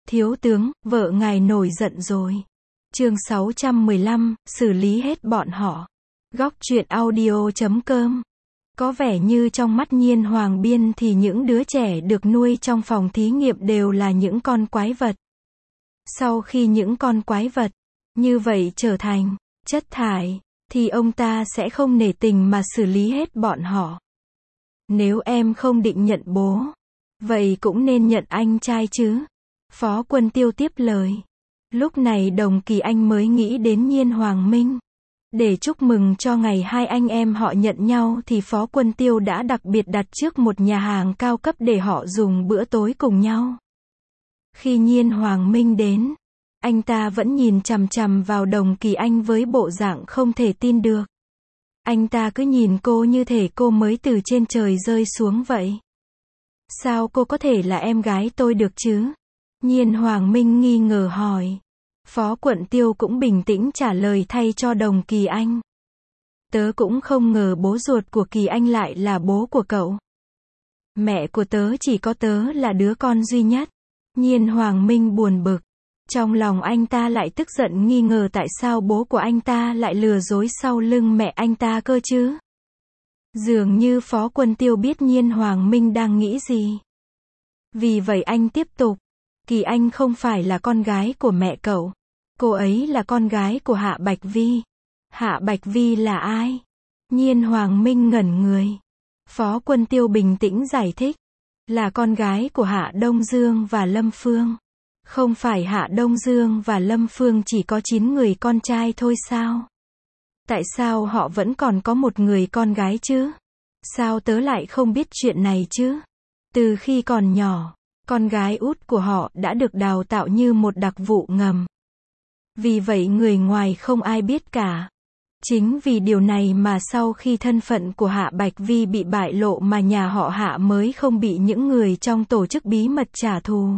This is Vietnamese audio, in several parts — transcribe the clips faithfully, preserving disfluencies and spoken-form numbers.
Thiếu tướng, vợ ngài nổi giận rồi. Chương sáu trăm mười lăm, xử lý hết bọn họ. Góc truyện audio chấm com. Có vẻ như trong mắt Nhiên Hoàng Biên thì những đứa trẻ được nuôi trong phòng thí nghiệm đều là những con quái vật. Sau khi những con quái vật như vậy trở thành chất thải, thì ông ta sẽ không nể tình mà xử lý hết bọn họ. Nếu em không định nhận bố, vậy cũng nên nhận anh trai chứ. Phó Quân Tiêu tiếp lời. Lúc này Đồng Kỳ Anh mới nghĩ đến Nhiên Hoàng Minh. Để chúc mừng cho ngày hai anh em họ nhận nhau thì Phó Quân Tiêu đã đặc biệt đặt trước một nhà hàng cao cấp để họ dùng bữa tối cùng nhau. Khi Nhiên Hoàng Minh đến, anh ta vẫn nhìn chằm chằm vào Đồng Kỳ Anh với bộ dạng không thể tin được. Anh ta cứ nhìn cô như thể cô mới từ trên trời rơi xuống vậy. Sao cô có thể là em gái tôi được chứ? Nhiên Hoàng Minh nghi ngờ hỏi. Phó Quận Tiêu cũng bình tĩnh trả lời thay cho Đồng Kỳ Anh. Tớ cũng không ngờ bố ruột của Kỳ Anh lại là bố của cậu. Mẹ của tớ chỉ có tớ là đứa con duy nhất. Nhiên Hoàng Minh buồn bực. Trong lòng anh ta lại tức giận nghi ngờ tại sao bố của anh ta lại lừa dối sau lưng mẹ anh ta cơ chứ. Dường như Phó Quân Tiêu biết Nhiên Hoàng Minh đang nghĩ gì. Vì vậy anh tiếp tục. Kỳ Anh không phải là con gái của mẹ cậu. Cô ấy là con gái của Hạ Bạch Vi. Hạ Bạch Vi là ai? Nhiên Hoàng Minh ngẩn người. Phó Quân Tiêu bình tĩnh giải thích. Là con gái của Hạ Đông Dương và Lâm Phương. Không phải Hạ Đông Dương và Lâm Phương chỉ có chín người con trai thôi sao? Tại sao họ vẫn còn có một người con gái chứ? Sao tớ lại không biết chuyện này chứ? Từ khi còn nhỏ, con gái út của họ đã được đào tạo như một đặc vụ ngầm. Vì vậy người ngoài không ai biết cả. Chính vì điều này mà sau khi thân phận của Hạ Bạch Vi bị bại lộ mà nhà họ Hạ mới không bị những người trong tổ chức bí mật trả thù.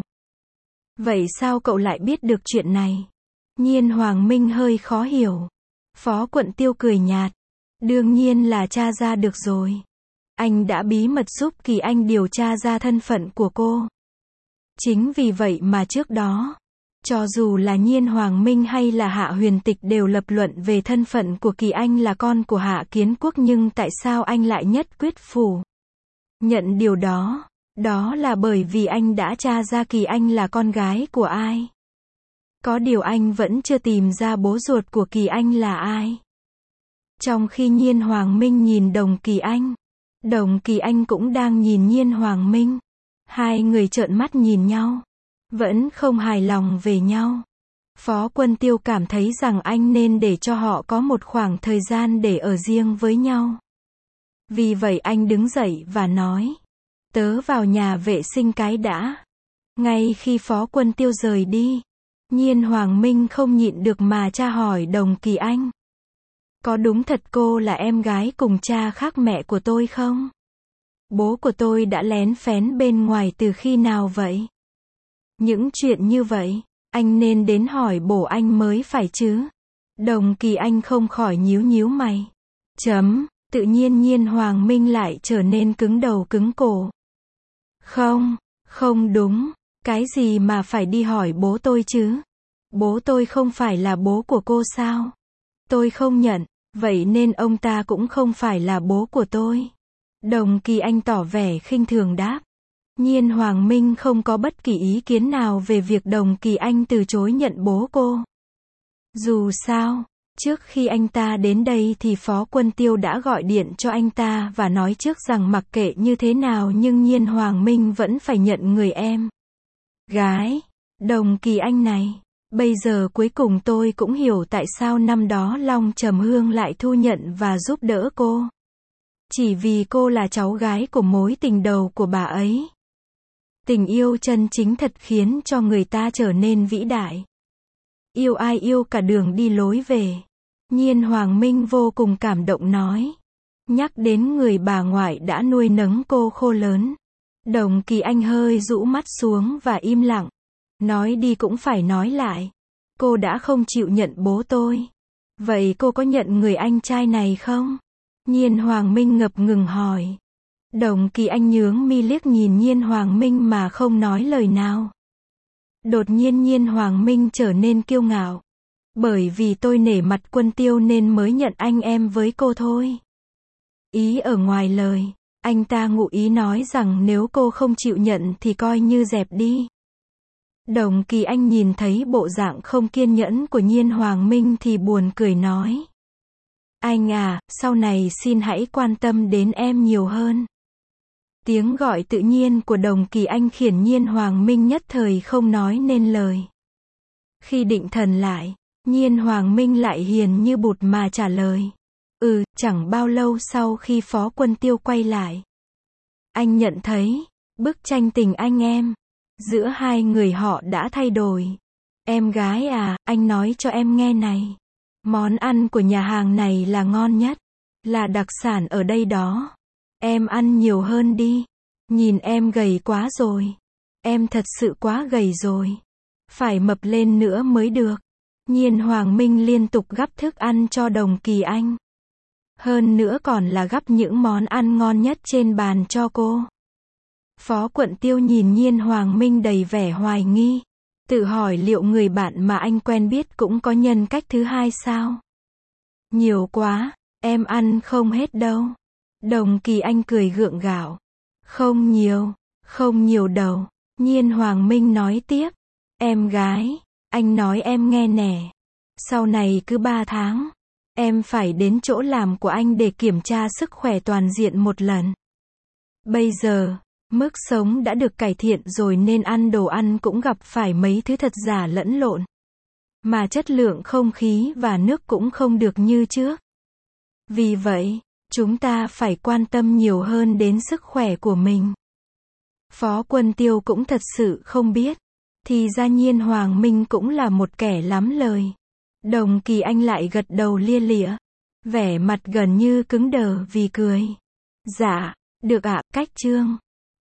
Vậy sao cậu lại biết được chuyện này? Nhiên Hoàng Minh hơi khó hiểu. Phó Quận Tiêu cười nhạt. Đương nhiên là tra ra được rồi. Anh đã bí mật giúp Kỳ Anh điều tra ra thân phận của cô. Chính vì vậy mà trước đó, cho dù là Nhiên Hoàng Minh hay là Hạ Huyền Tịch đều lập luận về thân phận của Kỳ Anh là con của Hạ Kiến Quốc, nhưng tại sao anh lại nhất quyết phủ nhận điều đó? Đó là bởi vì anh đã tra ra Kỳ Anh là con gái của ai. Có điều anh vẫn chưa tìm ra bố ruột của Kỳ Anh là ai. Trong khi Nhiên Hoàng Minh nhìn Đồng Kỳ Anh, Đồng Kỳ Anh cũng đang nhìn Nhiên Hoàng Minh. Hai người trợn mắt nhìn nhau, vẫn không hài lòng về nhau. Phó Quân Tiêu cảm thấy rằng anh nên để cho họ có một khoảng thời gian để ở riêng với nhau. Vì vậy anh đứng dậy và nói. Tớ vào nhà vệ sinh cái đã. Ngay khi Phó Quân Tiêu rời đi, Nhiên Hoàng Minh không nhịn được mà tra hỏi Đồng Kỳ Anh. Có đúng thật cô là em gái cùng cha khác mẹ của tôi không? Bố của tôi đã lén phén bên ngoài từ khi nào vậy? Những chuyện như vậy, anh nên đến hỏi bố anh mới phải chứ. Đồng Kỳ Anh không khỏi nhíu nhíu mày. Chấm, tự nhiên Nhiên Hoàng Minh lại trở nên cứng đầu cứng cổ. Không, không đúng, cái gì mà phải đi hỏi bố tôi chứ? Bố tôi không phải là bố của cô sao? Tôi không nhận, vậy nên ông ta cũng không phải là bố của tôi. Đồng Kỳ Anh tỏ vẻ khinh thường đáp. Nhiên Hoàng Minh không có bất kỳ ý kiến nào về việc Đồng Kỳ Anh từ chối nhận bố cô. Dù sao, trước khi anh ta đến đây thì Phó Quân Tiêu đã gọi điện cho anh ta và nói trước rằng mặc kệ như thế nào nhưng Nhiên Hoàng Minh vẫn phải nhận người em gái Đồng Kỳ Anh này. Bây giờ cuối cùng tôi cũng hiểu tại sao năm đó Long Trầm Hương lại thu nhận và giúp đỡ cô. Chỉ vì cô là cháu gái của mối tình đầu của bà ấy. Tình yêu chân chính thật khiến cho người ta trở nên vĩ đại. Yêu ai yêu cả đường đi lối về. Nhiên Hoàng Minh vô cùng cảm động nói. Nhắc đến người bà ngoại đã nuôi nấng cô khô lớn. Đồng Kỳ Anh hơi rũ mắt xuống và im lặng. Nói đi cũng phải nói lại. Cô đã không chịu nhận bố tôi. Vậy cô có nhận người anh trai này không? Nhiên Hoàng Minh ngập ngừng hỏi. Đồng Kỳ Anh nhướng mi liếc nhìn Nhiên Hoàng Minh mà không nói lời nào. Đột nhiên Nhiên Hoàng Minh trở nên kiêu ngạo. Bởi vì tôi nể mặt Quân Tiêu nên mới nhận anh em với cô thôi. Ý ở ngoài lời, anh ta ngụ ý nói rằng nếu cô không chịu nhận thì coi như dẹp đi. Đồng Kỳ Anh nhìn thấy bộ dạng không kiên nhẫn của Nhiên Hoàng Minh thì buồn cười nói. Anh à, sau này xin hãy quan tâm đến em nhiều hơn. Tiếng gọi tự nhiên của Đồng Kỳ Anh khiến Nhiên Hoàng Minh nhất thời không nói nên lời. Khi định thần lại, Nhiên Hoàng Minh lại hiền như bụt mà trả lời. Ừ, chẳng bao lâu sau khi Phó Quân Tiêu quay lại. Anh nhận thấy, bức tranh tình anh em giữa hai người họ đã thay đổi. Em gái à, anh nói cho em nghe này. Món ăn của nhà hàng này là ngon nhất. Là đặc sản ở đây đó. Em ăn nhiều hơn đi. Nhìn em gầy quá rồi. Em thật sự quá gầy rồi. Phải mập lên nữa mới được. Nhiên Hoàng Minh liên tục gắp thức ăn cho Đồng Kỳ Anh. Hơn nữa còn là gắp những món ăn ngon nhất trên bàn cho cô. Phó Quận Tiêu nhìn Nhiên Hoàng Minh đầy vẻ hoài nghi. Tự hỏi liệu người bạn mà anh quen biết cũng có nhân cách thứ hai sao? Nhiều quá, em ăn không hết đâu. Đồng Kỳ Anh cười gượng gạo. Không nhiều, không nhiều đâu. Nhiên Hoàng Minh nói tiếp. Em gái, anh nói em nghe nè. Sau này cứ ba tháng, em phải đến chỗ làm của anh để kiểm tra sức khỏe toàn diện một lần. Bây giờ, mức sống đã được cải thiện rồi nên ăn đồ ăn cũng gặp phải mấy thứ thật giả lẫn lộn. Mà chất lượng không khí và nước cũng không được như trước. Vì vậy, chúng ta phải quan tâm nhiều hơn đến sức khỏe của mình. Phó Quân Tiêu cũng thật sự không biết. Thì ra Nhiên Hoàng Minh cũng là một kẻ lắm lời. Đồng Kỳ Anh lại gật đầu lia lịa. Vẻ mặt gần như cứng đờ vì cười. Dạ, được ạ, cách chương.